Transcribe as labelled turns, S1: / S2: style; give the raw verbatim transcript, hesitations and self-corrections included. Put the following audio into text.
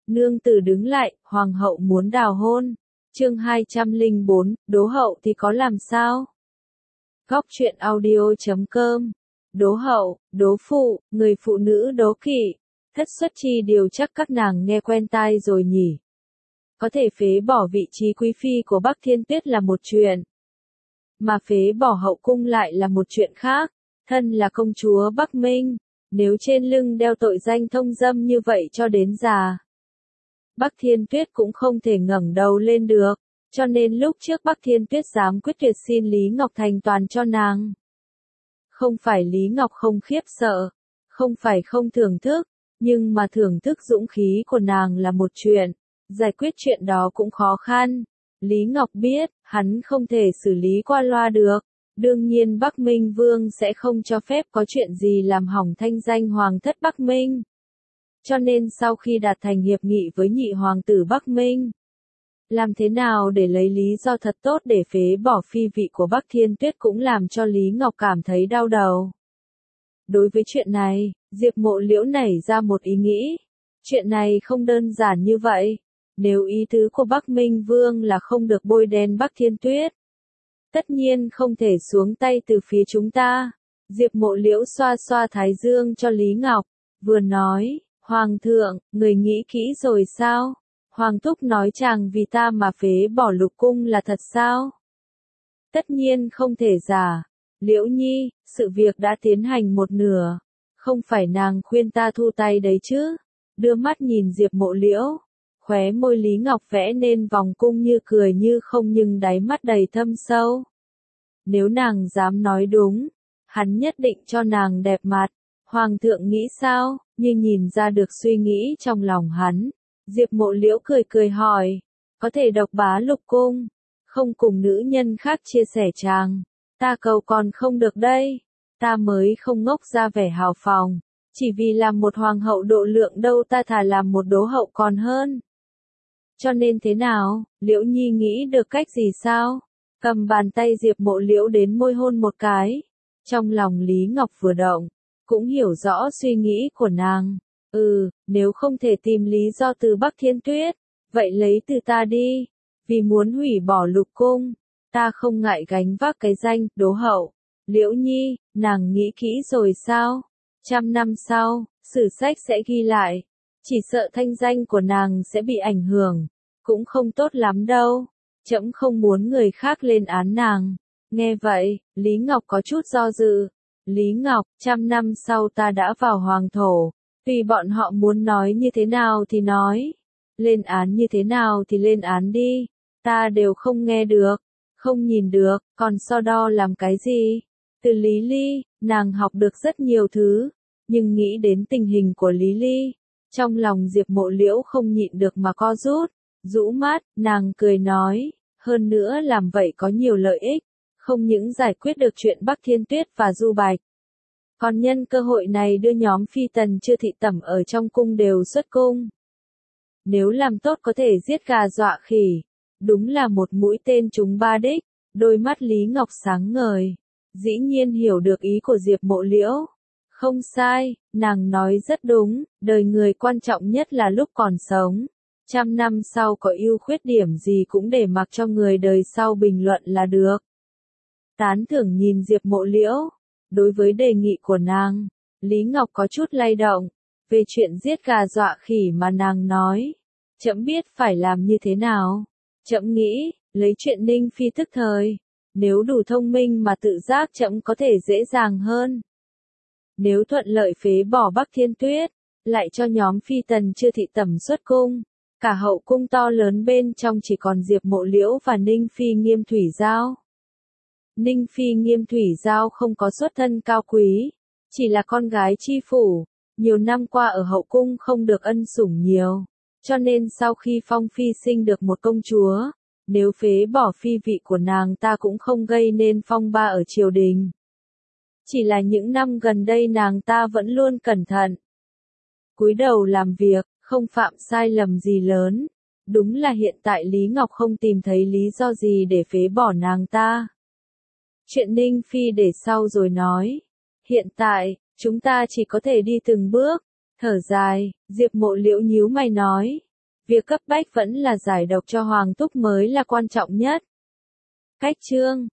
S1: Nương tử đứng lại, hoàng hậu muốn đào hôn. Chương hai trăm lẻ bốn, đố hậu thì có làm sao? Góc truyện audio chấm com. Đố hậu, đố phụ, người phụ nữ đố kỵ. Thất xuất chi điều chắc các nàng nghe quen tai rồi nhỉ. Có thể phế bỏ vị trí quý phi của Bắc Thiên Tuyết là một chuyện, mà phế bỏ hậu cung lại là một chuyện khác. Thân là công chúa Bắc Minh, nếu trên lưng đeo tội danh thông dâm như vậy cho đến già, Bắc Thiên Tuyết cũng không thể ngẩng đầu lên được, cho nên lúc trước Bắc Thiên Tuyết dám quyết tuyệt xin Lý Ngọc thành toàn cho nàng. Không phải Lý Ngọc không khiếp sợ, không phải không thưởng thức, nhưng mà thưởng thức dũng khí của nàng là một chuyện, giải quyết chuyện đó cũng khó khăn. Lý Ngọc biết, hắn không thể xử lý qua loa được, đương nhiên Bắc Minh Vương sẽ không cho phép có chuyện gì làm hỏng thanh danh hoàng thất Bắc Minh. Cho nên sau khi đạt thành hiệp nghị với nhị hoàng tử Bắc Minh, làm thế nào để lấy lý do thật tốt để phế bỏ phi vị của Bắc Thiên Tuyết cũng làm cho Lý Ngọc cảm thấy đau đầu. Đối với chuyện này, Diệp Mộ Liễu nảy ra một ý nghĩ. Chuyện này không đơn giản như vậy. Nếu ý tứ của Bắc Minh Vương là không được bôi đen Bắc Thiên Tuyết, tất nhiên không thể xuống tay từ phía chúng ta. Diệp Mộ Liễu xoa xoa thái dương cho Lý Ngọc, vừa nói, Hoàng thượng, người nghĩ kỹ rồi sao? Hoàng thúc nói chàng vì ta mà phế bỏ lục cung là thật sao? Tất nhiên không thể giả. Liễu Nhi, sự việc đã tiến hành một nửa. Không phải nàng khuyên ta thu tay đấy chứ? Đưa mắt nhìn Diệp Mộ Liễu, khóe môi Lý Ngọc vẽ nên vòng cung như cười như không nhưng đáy mắt đầy thâm sâu. Nếu nàng dám nói đúng, hắn nhất định cho nàng đẹp mặt. Hoàng thượng nghĩ sao? Như nhìn ra được suy nghĩ trong lòng hắn. Diệp Mộ Liễu cười cười hỏi, có thể độc bá lục cung, không cùng nữ nhân khác chia sẻ chàng. Ta cầu còn không được đây. Ta mới không ngốc ra vẻ hào phóng. Chỉ vì làm một hoàng hậu độ lượng đâu, ta thà làm một đố hậu còn hơn. Cho nên thế nào, Liễu Nhi nghĩ được cách gì sao? Cầm bàn tay Diệp Mộ Liễu đến môi hôn một cái. Trong lòng Lý Ngọc vừa động, cũng hiểu rõ suy nghĩ của nàng. Ừ, nếu không thể tìm lý do từ Bắc Thiên Tuyết, vậy lấy từ ta đi. Vì muốn hủy bỏ lục cung, ta không ngại gánh vác cái danh đố hậu. Liễu Nhi, nàng nghĩ kỹ rồi sao? Trăm năm sau, sử sách sẽ ghi lại. Chỉ sợ thanh danh của nàng sẽ bị ảnh hưởng, cũng không tốt lắm đâu. Trẫm không muốn người khác lên án nàng. Nghe vậy, Lý Ngọc có chút do dự. Lý Ngọc, trăm năm sau ta đã vào hoàng thổ. Tùy bọn họ muốn nói như thế nào thì nói. Lên án như thế nào thì lên án đi. Ta đều không nghe được, không nhìn được, còn so đo làm cái gì? Từ Lý Ly, nàng học được rất nhiều thứ. Nhưng nghĩ đến tình hình của Lý Ly, trong lòng Diệp Mộ Liễu không nhịn được mà co rút. Rũ mắt, nàng cười nói, hơn nữa làm vậy có nhiều lợi ích. Không những giải quyết được chuyện Bắc Thiên Tuyết và Du Bạch, còn nhân cơ hội này đưa nhóm phi tần chưa thị tẩm ở trong cung đều xuất cung. Nếu làm tốt có thể giết gà dọa khỉ. Đúng là một mũi tên trúng ba đích. Đôi mắt Lý Ngọc sáng ngời, dĩ nhiên hiểu được ý của Diệp Mộ Liễu. Không sai, nàng nói rất đúng, đời người quan trọng nhất là lúc còn sống. Trăm năm sau có ưu khuyết điểm gì cũng để mặc cho người đời sau bình luận là được. Tán thưởng nhìn Diệp Mộ Liễu. Đối với đề nghị của nàng, Lý Ngọc có chút lay động. Về chuyện giết gà dọa khỉ mà nàng nói, trẫm biết phải làm như thế nào. Trẫm nghĩ, lấy chuyện Ninh Phi tức thời, nếu đủ thông minh mà tự giác trẫm có thể dễ dàng hơn. Nếu thuận lợi phế bỏ Bắc Thiên Tuyết, lại cho nhóm phi tần chưa thị tẩm xuất cung, cả hậu cung to lớn bên trong chỉ còn Diệp Mộ Liễu và Ninh Phi Nghiêm Thủy Giao. Ninh Phi Nghiêm Thủy Giao không có xuất thân cao quý, chỉ là con gái chi phủ, nhiều năm qua ở hậu cung không được ân sủng nhiều, cho nên sau khi Phong Phi sinh được một công chúa, nếu phế bỏ phi vị của nàng ta cũng không gây nên phong ba ở triều đình. Chỉ là những năm gần đây nàng ta vẫn luôn cẩn thận, cúi đầu làm việc, không phạm sai lầm gì lớn. Đúng là hiện tại Lý Ngọc không tìm thấy lý do gì để phế bỏ nàng ta. Chuyện Ninh Phi để sau rồi nói. Hiện tại, chúng ta chỉ có thể đi từng bước. Thở dài, Diệp Mộ Liễu nhíu mày nói. Việc cấp bách vẫn là giải độc cho Hoàng Thúc mới là quan trọng nhất. Cách chương